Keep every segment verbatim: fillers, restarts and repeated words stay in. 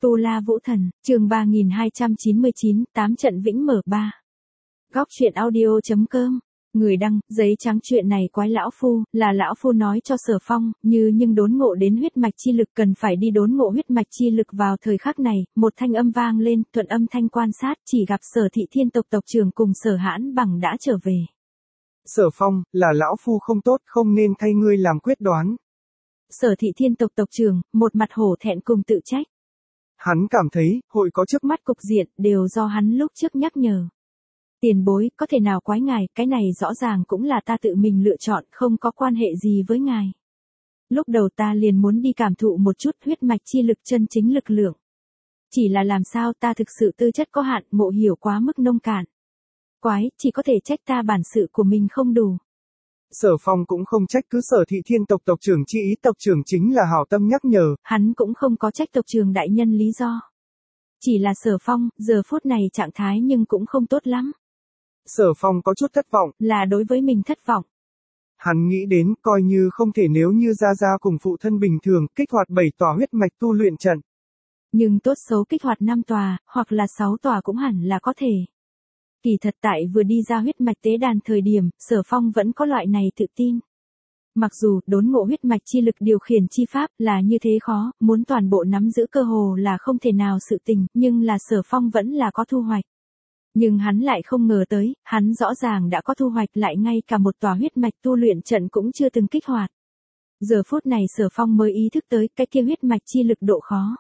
Tu La Vũ Thần, chương ba nghìn hai trăm chín mươi chín, tám trận vĩnh mở ba. Góc truyện audio chấm com. Người đăng, giấy trắng chuyện này quái lão phu, là lão phu nói cho Sở Phong, như nhưng đốn ngộ đến huyết mạch chi lực cần phải đi đốn ngộ huyết mạch chi lực vào thời khắc này, một thanh âm vang lên, thuận âm thanh quan sát, chỉ gặp Sở Thị Thiên tộc tộc trưởng cùng Sở Hãn Bằng đã trở về. Sở Phong, là lão phu không tốt, không nên thay ngươi làm quyết đoán. Sở Thị Thiên tộc tộc trưởng, một mặt hổ thẹn cùng tự trách. Hắn cảm thấy, hội có trước mắt cục diện, đều do hắn lúc trước nhắc nhở. Tiền bối, có thể nào quái ngài, cái này rõ ràng cũng là ta tự mình lựa chọn, không có quan hệ gì với ngài. Lúc đầu ta liền muốn đi cảm thụ một chút huyết mạch chi lực chân chính lực lượng. Chỉ là làm sao ta thực sự tư chất có hạn, ngộ hiểu quá mức nông cạn. Quái, chỉ có thể trách ta bản sự của mình không đủ. Sở Phong cũng không trách cứ Sở Thị Thiên tộc tộc trưởng chi ý, tộc trưởng chính là hảo tâm nhắc nhở. Hắn cũng không có trách tộc trưởng đại nhân lý do. Chỉ là Sở Phong, giờ phút này trạng thái nhưng cũng không tốt lắm. Sở Phong có chút thất vọng. Là đối với mình thất vọng. Hắn nghĩ đến, coi như không thể nếu như Gia Gia cùng phụ thân bình thường, kích hoạt bảy tòa huyết mạch tu luyện trận. Nhưng tốt xấu kích hoạt năm tòa, hoặc là sáu tòa cũng hẳn là có thể. Kỳ thật tại vừa đi ra huyết mạch tế đàn thời điểm, Sở Phong vẫn có loại này tự tin. Mặc dù đốn ngộ huyết mạch chi lực điều khiển chi pháp là như thế khó, muốn toàn bộ nắm giữ cơ hồ là không thể nào sự tình, nhưng là Sở Phong vẫn là có thu hoạch. Nhưng hắn lại không ngờ tới, hắn rõ ràng đã có thu hoạch lại ngay cả một tòa huyết mạch tu luyện trận cũng chưa từng kích hoạt. Giờ phút này Sở Phong mới ý thức tới cái kia huyết mạch chi lực độ khó.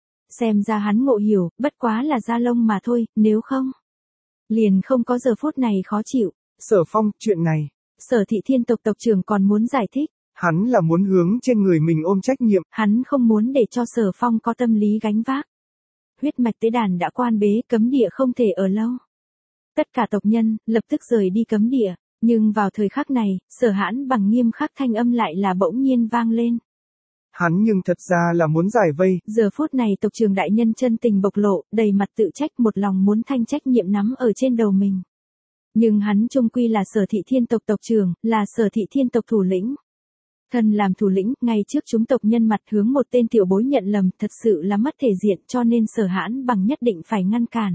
Xem ra hắn ngộ hiểu, bất quá là da lông mà thôi, nếu không liền không có giờ phút này khó chịu. Sở Phong, chuyện này. Sở Thị Thiên tộc tộc trưởng còn muốn giải thích. Hắn là muốn hướng trên người mình ôm trách nhiệm. Hắn không muốn để cho Sở Phong có tâm lý gánh vác. Huyết mạch tế đàn đã quan bế, cấm địa không thể ở lâu. Tất cả tộc nhân, lập tức rời đi cấm địa. Nhưng vào thời khắc này, Sở Hãn Bằng nghiêm khắc thanh âm lại là bỗng nhiên vang lên. Hắn nhưng thật ra là muốn giải vây. Giờ phút này tộc trưởng đại nhân chân tình bộc lộ, đầy mặt tự trách, một lòng muốn thanh trách nhiệm nắm ở trên đầu mình. Nhưng hắn chung quy là Sở Thị Thiên tộc tộc trưởng, là Sở Thị Thiên tộc thủ lĩnh. Thân làm thủ lĩnh, ngay trước chúng tộc nhân mặt hướng một tên tiểu bối nhận lầm, thật sự là mất thể diện, cho nên Sở Hãn Bằng nhất định phải ngăn cản.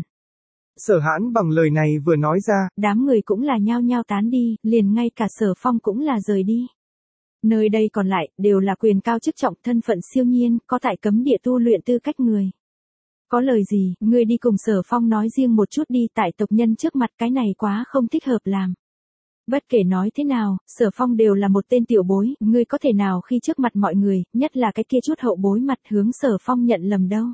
Sở Hãn Bằng lời này vừa nói ra, đám người cũng là nhao nhao tán đi, liền ngay cả Sở Phong cũng là rời đi. Nơi đây còn lại, đều là quyền cao chức trọng, thân phận siêu nhiên, có tại cấm địa tu luyện tư cách người. Có lời gì, ngươi đi cùng Sở Phong nói riêng một chút đi, tại tộc nhân trước mặt cái này quá không thích hợp làm. Bất kể nói thế nào, Sở Phong đều là một tên tiểu bối, ngươi có thể nào khi trước mặt mọi người, nhất là cái kia chút hậu bối mặt hướng Sở Phong nhận lầm đâu.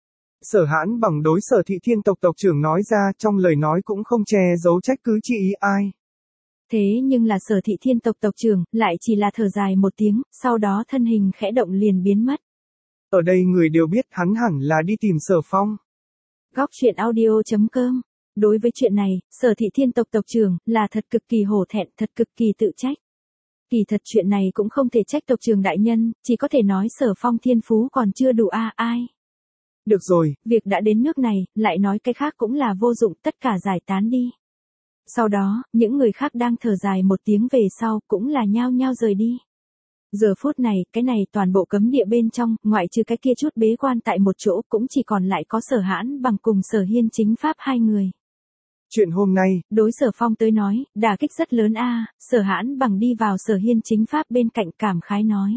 Sở Hãn Bằng đối Sở Thị Thiên tộc tộc trưởng nói ra, trong lời nói cũng không che giấu trách cứ chi ý ai. Thế nhưng là Sở Thị Thiên tộc tộc trưởng, lại chỉ là thở dài một tiếng, sau đó thân hình khẽ động liền biến mất. Ở đây người đều biết hắn hẳn là đi tìm Sở Phong. Góc truyện audio chấm com. Đối với chuyện này, Sở Thị Thiên tộc tộc trưởng, là thật cực kỳ hổ thẹn, thật cực kỳ tự trách. Kỳ thật chuyện này cũng không thể trách tộc trưởng đại nhân, chỉ có thể nói Sở Phong thiên phú còn chưa đủ a à, ai. Được rồi, việc đã đến nước này, lại nói cái khác cũng là vô dụng, tất cả giải tán đi. Sau đó, những người khác đang thở dài một tiếng về sau, cũng là nhao nhao rời đi. Giờ phút này, cái này toàn bộ cấm địa bên trong, ngoại trừ cái kia chút bế quan tại một chỗ, cũng chỉ còn lại có Sở Hãn Bằng cùng Sở Hiên Chính Pháp hai người. Chuyện hôm nay, đối Sở Phong tới nói, đả kích rất lớn a. Sở Hãn Bằng đi vào Sở Hiên Chính Pháp bên cạnh cảm khái nói.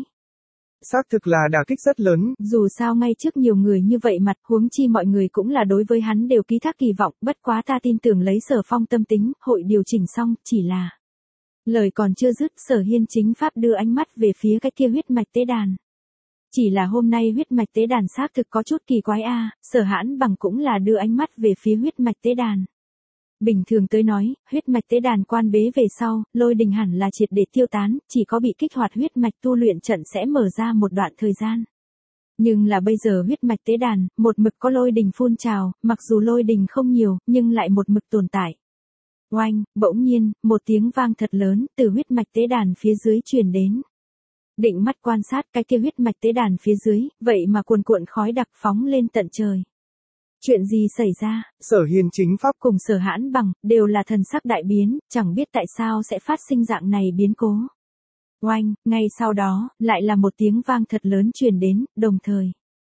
Xác thực là đả kích rất lớn. Dù sao ngay trước nhiều người như vậy mặt, huống chi mọi người cũng là đối với hắn đều ký thác kỳ vọng, bất quá ta tin tưởng lấy Sở Phong tâm tính, hội điều chỉnh xong, chỉ là. Lời còn chưa dứt, Sở Hiên Chính Pháp đưa ánh mắt về phía cái kia huyết mạch tế đàn. Chỉ là hôm nay huyết mạch tế đàn xác thực có chút kỳ quái a. Sở Hãn Bằng cũng là đưa ánh mắt về phía huyết mạch tế đàn. Bình thường tới nói, huyết mạch tế đàn quan bế về sau, lôi đình hẳn là triệt để tiêu tán, chỉ có bị kích hoạt huyết mạch tu luyện trận sẽ mở ra một đoạn thời gian. Nhưng là bây giờ huyết mạch tế đàn, một mực có lôi đình phun trào, mặc dù lôi đình không nhiều, nhưng lại một mực tồn tại. Oanh, bỗng nhiên, một tiếng vang thật lớn, từ huyết mạch tế đàn phía dưới truyền đến. Định mắt quan sát cái kia huyết mạch tế đàn phía dưới, vậy mà cuồn cuộn khói đặc phóng lên tận trời. Chuyện gì xảy ra? Sở Hiên Chính Pháp cùng Sở Hãn Bằng, đều là thần sắc đại biến, chẳng biết tại sao sẽ phát sinh dạng này biến cố. Oanh, ngay sau đó, lại là một tiếng vang thật lớn truyền đến, đồng thời.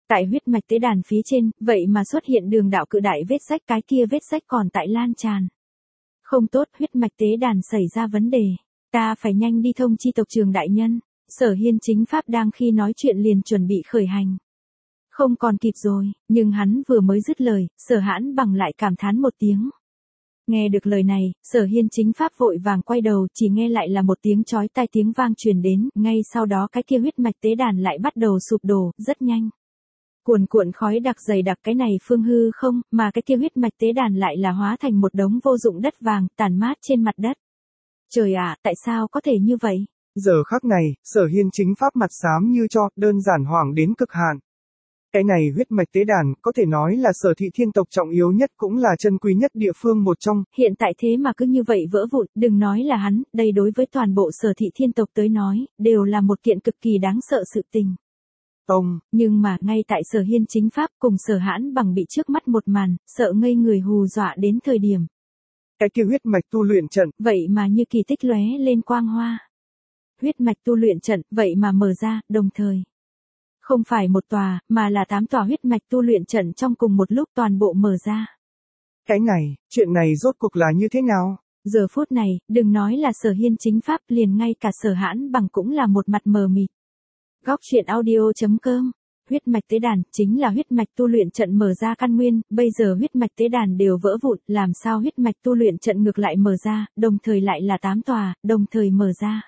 Tại huyết mạch tế đàn phía trên, vậy mà xuất hiện đường đạo cự đại vết rách, cái kia vết rách còn tại lan tràn. Không tốt, huyết mạch tế đàn xảy ra vấn đề. Ta phải nhanh đi thông chi tộc trưởng đại nhân. Sở Hiên chính pháp đang khi nói chuyện liền chuẩn bị khởi hành. Không còn kịp rồi, nhưng hắn vừa mới dứt lời, Sở Hãn Bằng lại cảm thán một tiếng. Nghe được lời này, Sở Hiên chính pháp vội vàng quay đầu, chỉ nghe lại là một tiếng chói tai tiếng vang truyền đến, ngay sau đó cái kia huyết mạch tế đàn lại bắt đầu sụp đổ, rất nhanh. Cuồn cuộn khói đặc dày đặc, cái này phương hư không, mà cái kia huyết mạch tế đàn lại là hóa thành một đống vô dụng đất vàng, tàn mát trên mặt đất. Trời ạ, tại sao có thể như vậy? Giờ khắc này, Sở Hiên chính pháp mặt xám như cho, đơn giản hoảng đến cực hạn. Cái này huyết mạch tế đàn, có thể nói là Sở thị thiên tộc trọng yếu nhất cũng là chân quý nhất địa phương một trong. Hiện tại thế mà cứ như vậy vỡ vụn, đừng nói là hắn, đây đối với toàn bộ Sở thị thiên tộc tới nói, đều là một kiện cực kỳ đáng sợ sự tình. Ông, nhưng mà ngay tại Sở Hiên chính pháp cùng Sở Hãn Bằng bị trước mắt một màn, sợ ngây người hù dọa đến thời điểm. Cái kia huyết mạch tu luyện trận, vậy mà như kỳ tích lóe lên quang hoa. Huyết mạch tu luyện trận, vậy mà mở ra, đồng thời. Không phải một tòa, mà là tám tòa huyết mạch tu luyện trận trong cùng một lúc toàn bộ mở ra. Cái này, chuyện này rốt cuộc là như thế nào? Giờ phút này, đừng nói là Sở Hiên chính pháp, liền ngay cả Sở Hãn Bằng cũng là một mặt mờ mịt. Góc truyện audio chấm com. Huyết mạch tế đàn, chính là huyết mạch tu luyện trận mở ra căn nguyên, bây giờ huyết mạch tế đàn đều vỡ vụn, làm sao huyết mạch tu luyện trận ngược lại mở ra, đồng thời lại là tám tòa, đồng thời mở ra.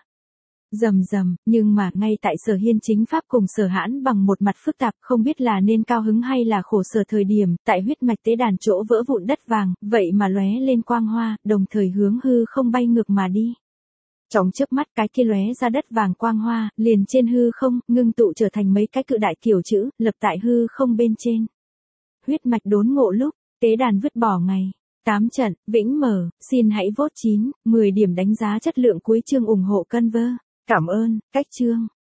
Rầm rầm, nhưng mà ngay tại Sở Hiên chính pháp cùng Sở Hãn Bằng một mặt phức tạp, không biết là nên cao hứng hay là khổ sở thời điểm, tại huyết mạch tế đàn chỗ vỡ vụn đất vàng, vậy mà lóe lên quang hoa, đồng thời hướng hư không bay ngược mà đi. Trong chớp mắt cái kia lóe ra đất vàng quang hoa, liền trên hư không, ngưng tụ trở thành mấy cái cự đại kiểu chữ, lập tại hư không bên trên. Huyết mạch đốn ngộ lúc, tế đàn vứt bỏ ngày. tám trận, vĩnh mở, xin hãy vote chín, mười điểm đánh giá chất lượng cuối chương ủng hộ Conver. Cảm ơn, cách chương.